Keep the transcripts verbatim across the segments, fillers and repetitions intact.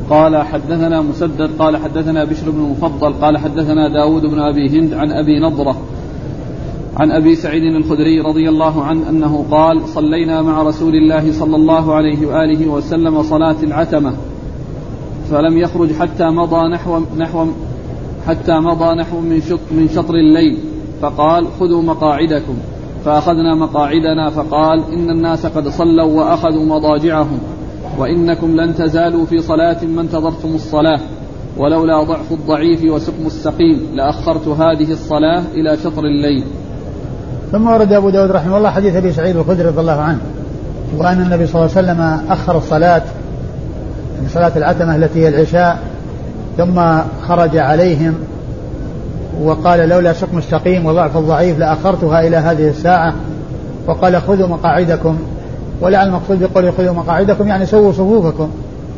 قال حدثنا مسدد قال حدثنا بشر بن المفضل قال حدثنا داود بن أبي هند عن أبي نضرة عن أبي سعيد الخدري رضي الله عنه أنه قال صلينا مع رسول الله صلى الله عليه وآله وسلم صلاة العتمة فلم يخرج حتى مضى نحو, نحو حتى مضى نحو من, شط من شطر الليل فقال خذوا مقاعدكم فأخذنا مقاعدنا فقال إن الناس قد صلوا وأخذوا مضاجعهم وإنكم لن تزالوا في صلاة ما انتظرتم الصلاة ولولا ضعف الضعيف وسقم السقيم لأخرت هذه الصلاة إلى شطر الليل. ثم ورد أبو داود رحمه الله حديث أبي سعيد الخدري رضي الله عنه وأن النبي صلى الله عليه وسلم أخر الصلاة من صلاة العتمة التي هي العشاء ثم خرج عليهم وقال لولا شق مستقيم وضعف الضعيف لأخرتها إلى هذه الساعة وقال خذوا مقاعدكم ولعل المقصود بقول خذوا مقاعدكم يعني سووا صفوفكم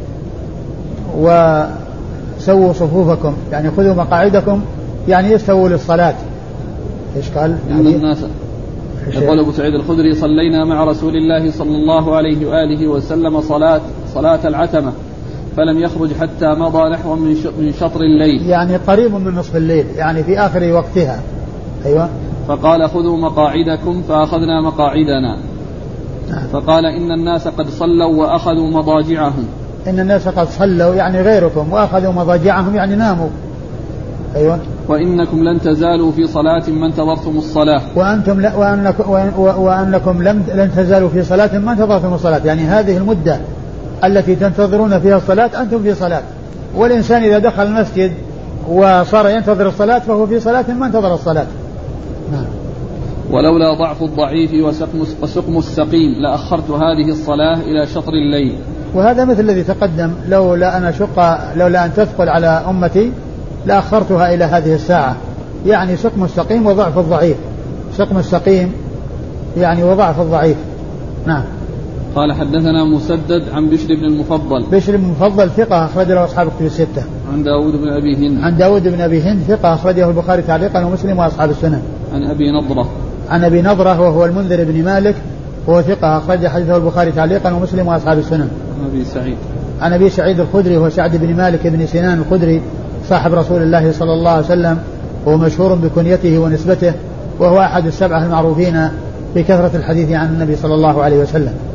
وسووا صفوفكم يعني خذوا مقاعدكم يعني يستووا للصلاة. إيش قال؟ إن الناس يقول أبو سعيد الخدري صلينا مع رسول الله صلى الله عليه وآله وسلم صلاة صلاة العتمة فلم يخرج حتى مضى نحو من شطر الليل يعني قريب من نصف الليل يعني في آخر وقتها. أيوة. فقال خذوا مقاعدكم فأخذنا مقاعدنا فقال إن الناس قد صلوا وأخذوا مضاجعهم. إن الناس قد صلوا يعني غيركم وأخذوا مضاجعهم يعني ناموا. أيوة. وإنكم لن تزالوا في صلاة ما انتظرتم الصلاة وأنتم لا وأنكم, وأنكم لم لن تزالوا في صلاة ما انتظرتم الصلاة يعني هذه المدة التي تنتظرون فيها الصلاة أنتم في صلاة والإنسان إذا دخل المسجد وصار ينتظر الصلاة فهو في صلاة ما انتظر الصلاة. نعم. ولولا ضعف الضعيف وسقم السقيم لأخرت هذه الصلاة إلى شطر الليل. وهذا مثل الذي تقدم لولا أن أشق لولا أن تثقل على أمتي لأخرتها إلى هذه الساعة يعني سقم السقيم وضعف الضعيف. سقم السقيم يعني وضعف الضعيف. نعم. قال حدثنا مسدد عن بشر بن المفضل. بشر بن المفضل ثقة أخرج له أصحاب الكتب الستة. عن داود بن أبي هند. عن داود بن أبي هند ثقة أخرجه البخاري تعليقا ومسلم وأصحاب السنن. عن أبي نضرة. عن أبي نضرة وهو المنذر بن مالك وهو ثقة أخرج حديثه البخاري تعليقا ومسلم وأصحاب السنن. عن أبي سعيد. عن أبي سعيد الخدري وهو سعد بن مالك بن سنان الخدري صاحب رسول الله صلى الله عليه وسلم وهو مشهور بكنيته ونسبته وهو أحد السبعة المعروفين بكثرة الحديث عن النبي صلى الله عليه وسلم.